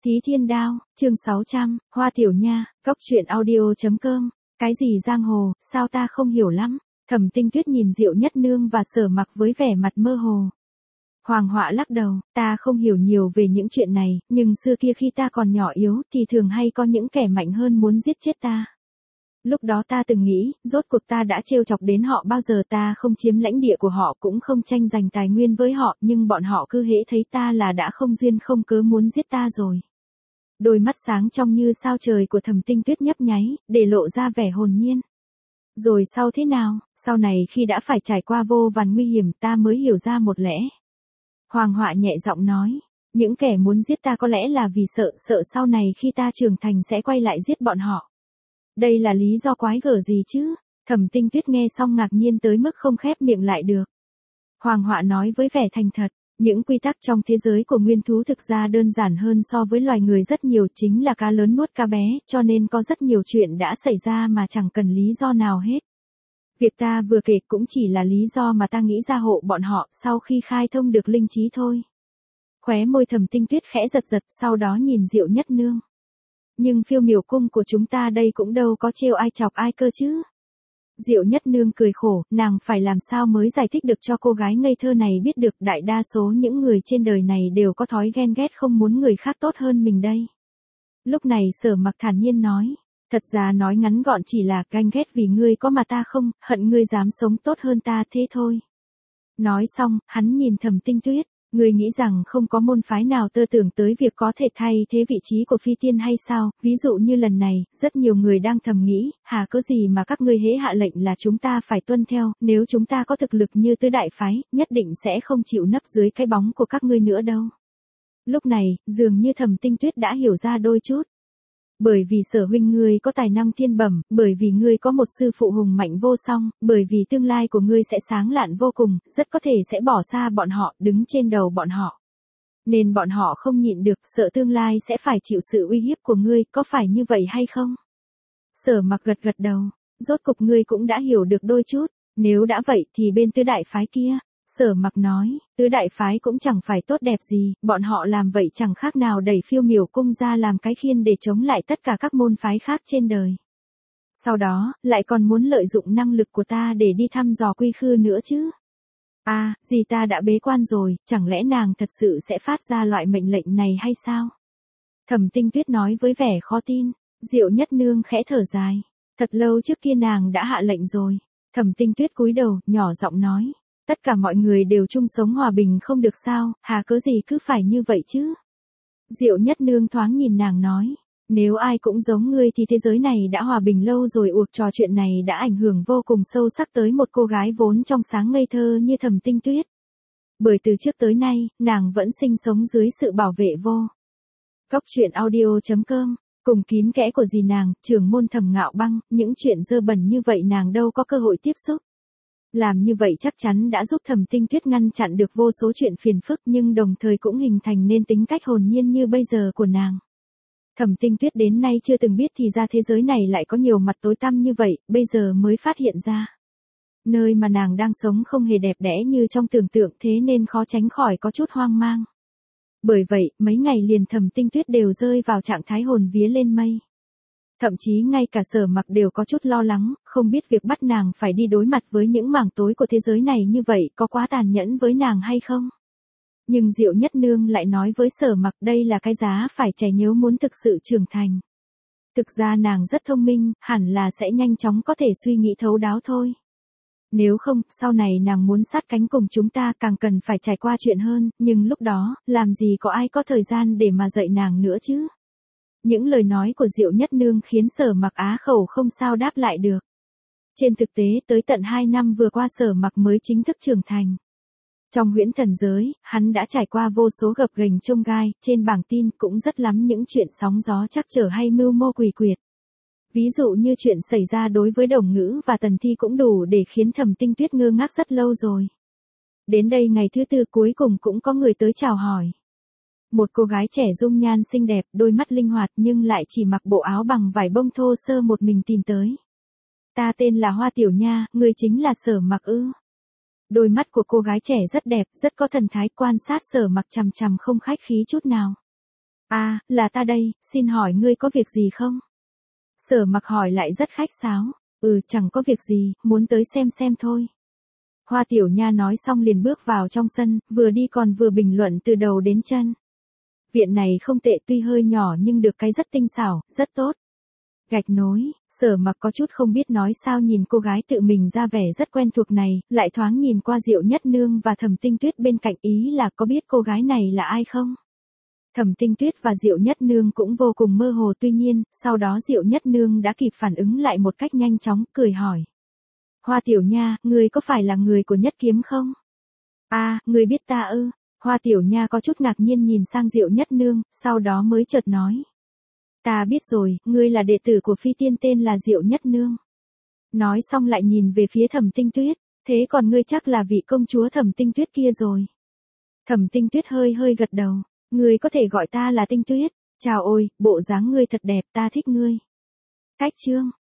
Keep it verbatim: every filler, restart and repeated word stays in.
Thí Thiên Đao, chương sáu trăm, Hoa Tiểu Nha, Cốc Truyện Audio chấm com. Cái gì giang hồ, sao ta không hiểu lắm. Thẩm Tinh Tuyết nhìn Diệu Nhất Nương và Sở Mặc với vẻ mặt mơ hồ. Hoàng Họa lắc đầu, ta không hiểu nhiều về những chuyện này, nhưng xưa kia khi ta còn nhỏ yếu thì thường hay có những kẻ mạnh hơn muốn giết chết ta. Lúc đó ta từng nghĩ, rốt cuộc ta đã trêu chọc đến họ bao giờ, ta không chiếm lãnh địa của họ cũng không tranh giành tài nguyên với họ, nhưng bọn họ cứ hễ thấy ta là đã không duyên không cớ muốn giết ta rồi. Đôi mắt sáng trong như sao trời của Thẩm Tinh Tuyết nhấp nháy, để lộ ra vẻ hồn nhiên. Rồi sau thế nào, sau này khi đã phải trải qua vô vàn nguy hiểm ta mới hiểu ra một lẽ. Hoàng Họa nhẹ giọng nói, những kẻ muốn giết ta có lẽ là vì sợ, sợ sau này khi ta trưởng thành sẽ quay lại giết bọn họ. Đây là lý do quái gở gì chứ? Thẩm Tinh Tuyết nghe xong ngạc nhiên tới mức không khép miệng lại được. Hoàng Họa nói với vẻ thành thật, những quy tắc trong thế giới của nguyên thú thực ra đơn giản hơn so với loài người rất nhiều, chính là cá lớn nuốt cá bé, cho nên có rất nhiều chuyện đã xảy ra mà chẳng cần lý do nào hết. Việc ta vừa kể cũng chỉ là lý do mà ta nghĩ ra hộ bọn họ sau khi khai thông được linh trí thôi. Khóe môi Thẩm Tinh Tuyết khẽ giật giật, sau đó nhìn Diệu Nhất Nương. Nhưng Phiêu Miểu cung của chúng ta đây cũng đâu có trêu ai chọc ai cơ chứ. Diệu Nhất Nương cười khổ, nàng phải làm sao mới giải thích được cho cô gái ngây thơ này biết được đại đa số những người trên đời này đều có thói ghen ghét không muốn người khác tốt hơn mình đây. Lúc này Sở Mặc thản nhiên nói, thật ra nói ngắn gọn chỉ là ganh ghét vì ngươi có mà ta không, hận ngươi dám sống tốt hơn ta thế thôi. Nói xong, hắn nhìn Thẩm Tinh Tuyết. Ngươi nghĩ rằng không có môn phái nào tơ tưởng tới việc có thể thay thế vị trí của phi tiên hay sao? Ví dụ như lần này, rất nhiều người đang thầm nghĩ, hà cớ gì mà các ngươi hễ hạ lệnh là chúng ta phải tuân theo, nếu chúng ta có thực lực như tứ đại phái, nhất định sẽ không chịu nấp dưới cái bóng của các ngươi nữa đâu. Lúc này, dường như Thẩm Tinh Tuyết đã hiểu ra đôi chút. Bởi vì Sở huynh ngươi có tài năng thiên bẩm, bởi vì ngươi có một sư phụ hùng mạnh vô song, bởi vì tương lai của ngươi sẽ sáng lạn vô cùng, rất có thể sẽ bỏ xa bọn họ, đứng trên đầu bọn họ. Nên bọn họ không nhịn được, sợ tương lai sẽ phải chịu sự uy hiếp của ngươi, có phải như vậy hay không? Sở Mặc gật gật đầu, rốt cục ngươi cũng đã hiểu được đôi chút, nếu đã vậy thì bên tứ đại phái kia. Sở Mặc nói, tứ đại phái cũng chẳng phải tốt đẹp gì, bọn họ làm vậy chẳng khác nào đẩy Phiêu Miểu cung ra làm cái khiên để chống lại tất cả các môn phái khác trên đời. Sau đó, lại còn muốn lợi dụng năng lực của ta để đi thăm dò quy khư nữa chứ. À, gì ta đã bế quan rồi, chẳng lẽ nàng thật sự sẽ phát ra loại mệnh lệnh này hay sao? Thẩm Tinh Tuyết nói với vẻ khó tin. Diệu Nhất Nương khẽ thở dài. Thật lâu trước kia nàng đã hạ lệnh rồi. Thẩm Tinh Tuyết cúi đầu, nhỏ giọng nói. Tất cả mọi người đều chung sống hòa bình không được sao, hà cớ gì cứ phải như vậy chứ? Diệu Nhất Nương thoáng nhìn nàng nói, nếu ai cũng giống ngươi thì thế giới này đã hòa bình lâu rồi. Cuộc trò chuyện này đã ảnh hưởng vô cùng sâu sắc tới một cô gái vốn trong sáng ngây thơ như Thẩm Tinh Tuyết. Bởi từ trước tới nay, nàng vẫn sinh sống dưới sự bảo vệ vô. Cốc Truyện Audio chấm com, cùng kín kẽ của dì nàng, trưởng môn Thẩm Ngạo Băng, những chuyện dơ bẩn như vậy nàng đâu có cơ hội tiếp xúc. Làm như vậy chắc chắn đã giúp Thẩm Tinh Tuyết ngăn chặn được vô số chuyện phiền phức, nhưng đồng thời cũng hình thành nên tính cách hồn nhiên như bây giờ của nàng. Thẩm Tinh Tuyết đến nay chưa từng biết thì ra thế giới này lại có nhiều mặt tối tăm như vậy, bây giờ mới phát hiện ra. Nơi mà nàng đang sống không hề đẹp đẽ như trong tưởng tượng, thế nên khó tránh khỏi có chút hoang mang. Bởi vậy, mấy ngày liền Thẩm Tinh Tuyết đều rơi vào trạng thái hồn vía lên mây. Thậm chí ngay cả Sở Mặc đều có chút lo lắng, không biết việc bắt nàng phải đi đối mặt với những mảng tối của thế giới này như vậy có quá tàn nhẫn với nàng hay không. Nhưng Diệu Nhất Nương lại nói với Sở Mặc đây là cái giá phải trả nếu muốn thực sự trưởng thành. Thực ra nàng rất thông minh, hẳn là sẽ nhanh chóng có thể suy nghĩ thấu đáo thôi. Nếu không, sau này nàng muốn sát cánh cùng chúng ta càng cần phải trải qua chuyện hơn, nhưng lúc đó, làm gì có ai có thời gian để mà dạy nàng nữa chứ. Những lời nói của Diệu Nhất Nương khiến Sở Mặc á khẩu không sao đáp lại được. Trên thực tế tới tận hai năm vừa qua Sở Mặc mới chính thức trưởng thành. Trong huyễn thần giới, hắn đã trải qua vô số gập ghềnh chông gai, trên bảng tin cũng rất lắm những chuyện sóng gió trắc trở hay mưu mô quỷ quyệt. Ví dụ như chuyện xảy ra đối với Đồng Ngữ và Tần Thi cũng đủ để khiến Thẩm Tinh Tuyết ngơ ngác rất lâu rồi. Đến đây ngày thứ tư cuối cùng cũng có người tới chào hỏi. Một cô gái trẻ dung nhan xinh đẹp, đôi mắt linh hoạt nhưng lại chỉ mặc bộ áo bằng vải bông thô sơ một mình tìm tới. Ta tên là Hoa Tiểu Nha, người chính là Sở Mặc ư? Đôi mắt của cô gái trẻ rất đẹp, rất có thần thái, quan sát Sở Mặc chằm chằm không khách khí chút nào. À, là ta đây, xin hỏi ngươi có việc gì không? Sở Mặc hỏi lại rất khách sáo. Ừ, chẳng có việc gì, muốn tới xem xem thôi. Hoa Tiểu Nha nói xong liền bước vào trong sân, vừa đi còn vừa bình luận từ đầu đến chân. Viện này không tệ, tuy hơi nhỏ nhưng được cái rất tinh xảo, rất tốt. Gạch nối, Sở Mặc có chút không biết nói sao nhìn cô gái tự mình ra vẻ rất quen thuộc này, lại thoáng nhìn qua Diệu Nhất Nương và Thẩm Tinh Tuyết bên cạnh, ý là có biết cô gái này là ai không? Thẩm Tinh Tuyết và Diệu Nhất Nương cũng vô cùng mơ hồ, tuy nhiên, sau đó Diệu Nhất Nương đã kịp phản ứng lại một cách nhanh chóng, cười hỏi. Hoa Tiểu Nha, người có phải là người của Nhất Kiếm không? À, người biết ta ư? Hoa Tiểu Nha có chút ngạc nhiên nhìn sang Diệu Nhất Nương, sau đó mới chợt nói. Ta biết rồi, ngươi là đệ tử của phi tiên tên là Diệu Nhất Nương. Nói xong lại nhìn về phía Thẩm Tinh Tuyết, thế còn ngươi chắc là vị công chúa Thẩm Tinh Tuyết kia rồi. Thẩm Tinh Tuyết hơi hơi gật đầu, ngươi có thể gọi ta là Tinh Tuyết, chào ôi, bộ dáng ngươi thật đẹp, ta thích ngươi. Cách chương